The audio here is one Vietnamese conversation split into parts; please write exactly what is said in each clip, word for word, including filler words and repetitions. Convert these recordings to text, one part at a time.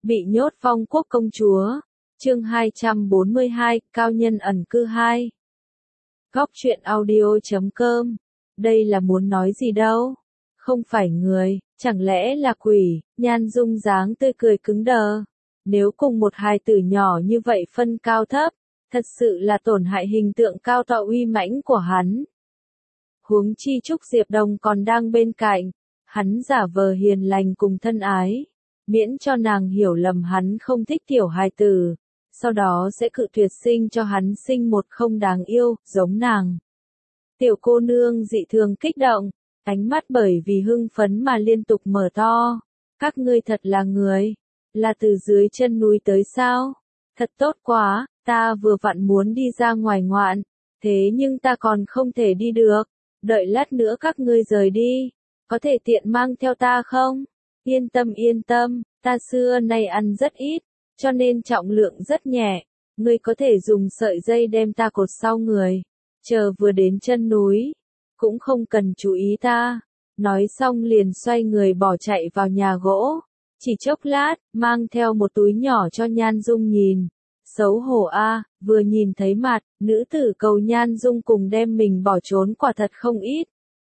Bị nhốt Phong Quốc công chúa. Chương hai trăm bốn mươi hai, cao nhân ẩn cư hai. Góc truyện audio chấm com. Đây là muốn nói gì đâu? Không phải người, chẳng lẽ là quỷ? Nhan Dung dáng tươi cười cứng đờ. Nếu cùng một hài tử nhỏ như vậy phân cao thấp, thật sự là tổn hại hình tượng cao to uy mãnh của hắn. Huống chi Trúc Diệp Đồng còn đang bên cạnh, hắn giả vờ hiền lành cùng thân ái, miễn cho nàng hiểu lầm hắn không thích tiểu hài tử, sau đó sẽ cự tuyệt sinh cho hắn sinh một không đáng yêu, giống nàng. Tiểu cô nương dị thường kích động, ánh mắt bởi vì hưng phấn mà liên tục mở to. Các ngươi thật là người, là từ dưới chân núi tới sao? Thật tốt quá, ta vừa vặn muốn đi ra ngoài ngoạn, thế nhưng ta còn không thể đi được, đợi lát nữa các ngươi rời đi, có thể tiện mang theo ta không? Yên tâm yên tâm, ta xưa nay ăn rất ít, cho nên trọng lượng rất nhẹ, ngươi có thể dùng sợi dây đem ta cột sau người, chờ vừa đến chân núi, cũng không cần chú ý ta. Nói xong liền xoay người bỏ chạy vào nhà gỗ, chỉ chốc lát, mang theo một túi nhỏ cho Nhan Dung nhìn. Xấu hổ a, vừa nhìn thấy mặt, nữ tử cầu Nhan Dung cùng đem mình bỏ trốn quả thật không ít.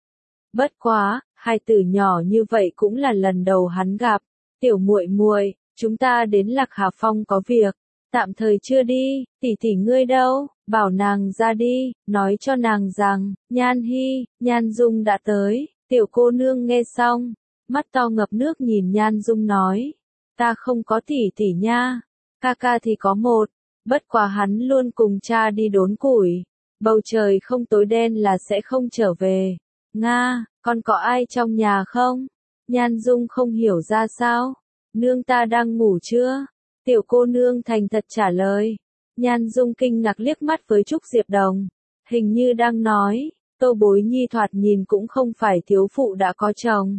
Bất quá, hai tử nhỏ như vậy cũng là lần đầu hắn gặp. Tiểu muội muội, chúng ta đến Lạc Hà Phong có việc, tạm thời chưa đi, tỷ tỷ ngươi đâu, bảo nàng ra đi, nói cho nàng rằng, Nhan Hi, Nhan Dung đã tới. Tiểu cô nương nghe xong, mắt to ngập nước nhìn Nhan Dung nói, ta không có tỷ tỷ nha, ca ca thì có một, bất quá hắn luôn cùng cha đi đốn củi, bầu trời không tối đen là sẽ không trở về. Nga, còn có ai trong nhà không? Nhan Dung không hiểu ra sao, nương ta đang ngủ chưa? Tiểu cô nương thành thật trả lời. Nhan Dung kinh ngạc liếc mắt với Trúc Diệp Đồng, hình như đang nói, Tô Bối Nhi thoạt nhìn cũng không phải thiếu phụ đã có chồng.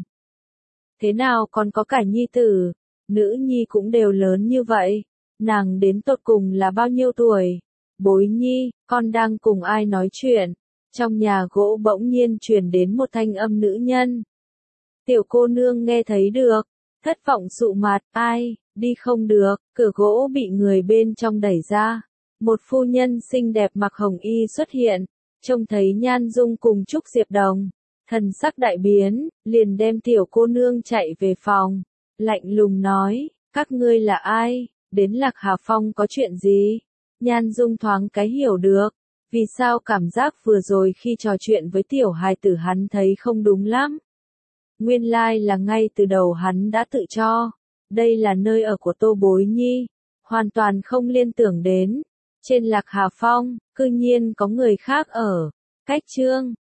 Thế nào còn có cả nhi tử, nữ nhi cũng đều lớn như vậy, nàng đến tột cùng là bao nhiêu tuổi? Bối Nhi, con đang cùng ai nói chuyện? Trong nhà gỗ bỗng nhiên truyền đến một thanh âm nữ nhân. Tiểu cô nương nghe thấy được, thất vọng sụ mặt, ai, đi không được, cửa gỗ bị người bên trong đẩy ra. Một phu nhân xinh đẹp mặc hồng y xuất hiện, trông thấy Nhan Dung cùng Trúc Diệp Đồng, thần sắc đại biến, liền đem tiểu cô nương chạy về phòng, lạnh lùng nói, các ngươi là ai, đến Lạc Hà Phong có chuyện gì? Nhan Dung thoáng cái hiểu được, vì sao cảm giác vừa rồi khi trò chuyện với tiểu hài tử hắn thấy không đúng lắm. Nguyên lai là ngay từ đầu hắn đã tự cho, đây là nơi ở của Tô Bối Nhi, hoàn toàn không liên tưởng đến, trên Lạc Hà Phong, cư nhiên có người khác ở. Cách chương